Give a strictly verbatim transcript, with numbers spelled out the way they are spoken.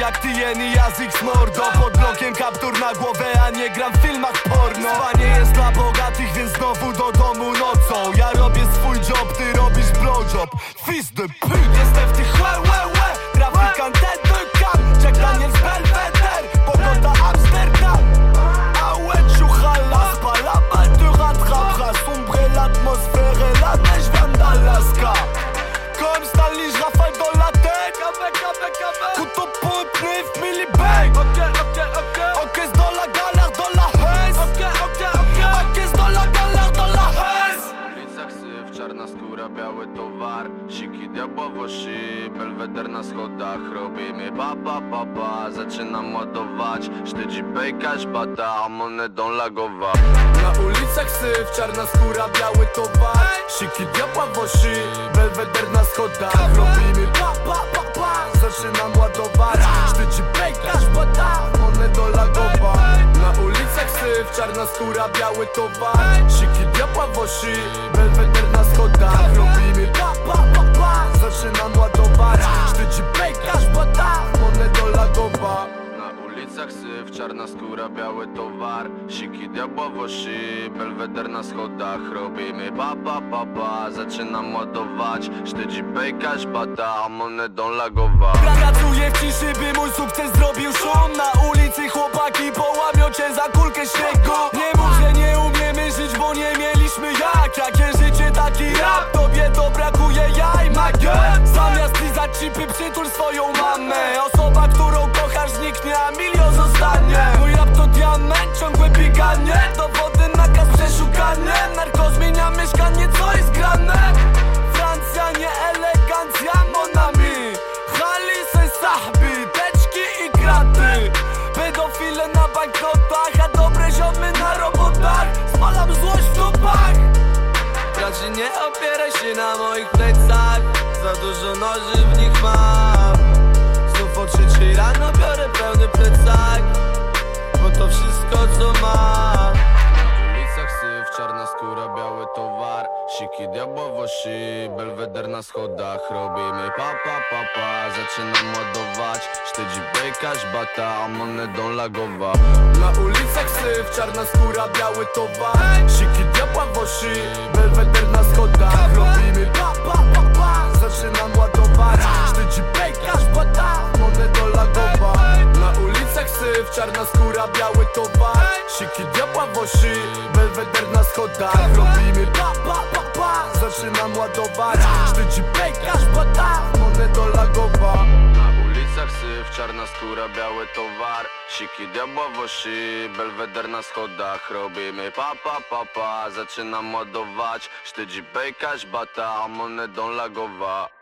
jak T N i Azix mordo. Pod blokiem kaptur na głowę, a nie gram w filmach porno. Spanie jest dla bogatych, więc znowu do domu nocą. Ja robię swój job, ty robisz blowjob. Fist the pig, jestem w tych łe, łe, łe. Trafikant ten kam, Jack Daniels Belvedere. Pogoda Amsterdam. Ah ouais, Chouchala, pas la balle te rattrapera. Sombrer l'atmosphère et la neige vient d'Alaska. Comme Stanley, je rafale dans la tête. Couteau pompé, millibag. Ok, ok, ok. Encaisse dans la galère, dans la haine. Ok, ok, ok. Encaisse dans la galère, dans la haine. W ulicach syf, czarna skóra, biały towar. Siki diabłowości, Belweder na schodach. Robimy pa pa pa pa. Zaczynam ładować. Sztydzi bejka, żbata, a monedą lagowa. Na ulicach syf, czarna skóra, biały towar. Siki diabłowości, Belweder na schodach. Robimy pa pa pa pa. Zaczynam ładować. Sztydzi bejka, żbata, monedą lagowa. Na ulicach syf, czarna skóra, biały towar. Siki diabłowości, Belweder na schodach. Robimy pa pa pa pa. Zaczynam ładować. Sztydzi bejka, żbata, monedą lagowa. Na ulicach syf, czarna skóra, biały towar. Siki diabłowości, Belweder na schodach. Robimy pa pa pa pa. Zaczynam ładować. Sztydzi bejka, żbata, a monedą lagowa. Pracuję w ciszy, by mój sukces zrobił szum. Na ulicy chłopaki połamią cię za kulkę śniegu. Nie mów, że nie umiemy żyć, bo nie mieliśmy jak. Jakie życie, taki rap. Tobie to brakuje jaj, my girl. Zamiast lizać chipy, przytul swoją mamę. Osoba, którą kochasz, zniknie, a milion zostanie. Mój rap to diament, ciągłe bieganie. Dowody, nakaz, przeszukanie. Narko zmienia mieszkanie, co jest grane. Francja, nie elegancja, monami. Halisy, sahbi, teczki i kraty. Pedofile na bankrotach, a dobre ziomy na robotach. Spalam złość w dupach. Bracie, nie opieraj się na moich plecach. Za dużo noży w nich mam. Znów o trzeciej rano biorę pełny plecak, bo to wszystko co mam. Na ulicach syf, czarna skóra, biały towar. Siki diabłowości, Belweder na schodach. Robimy pa pa pa pa. Zaczynam ładować. Sztydzi bejka, żbata, a monedą lagowa. Na ulicach syf, czarna skóra, biały towar. Siki diabłowości, Belweder na schodach. Robimy pa pa pa pa. Zaczynam ładować. Sztydzi bejka, żbata, monedą lagowa. Na ulicach syf, czarna skóra, biały towar. Siki diabłowości, Belweder na schodach. Robimy pa pa pa pa. Zaczynam ładować. Sztydzi bejka, żbata, monedą lagowa. Na ulicach syf, czarna skóra, biały towar. Siki diabłowości, Belweder na schodach. Robimy pa pa pa pa. Zaczynam ładować. Sztydzi bejka, żbata, a monedą lagowa.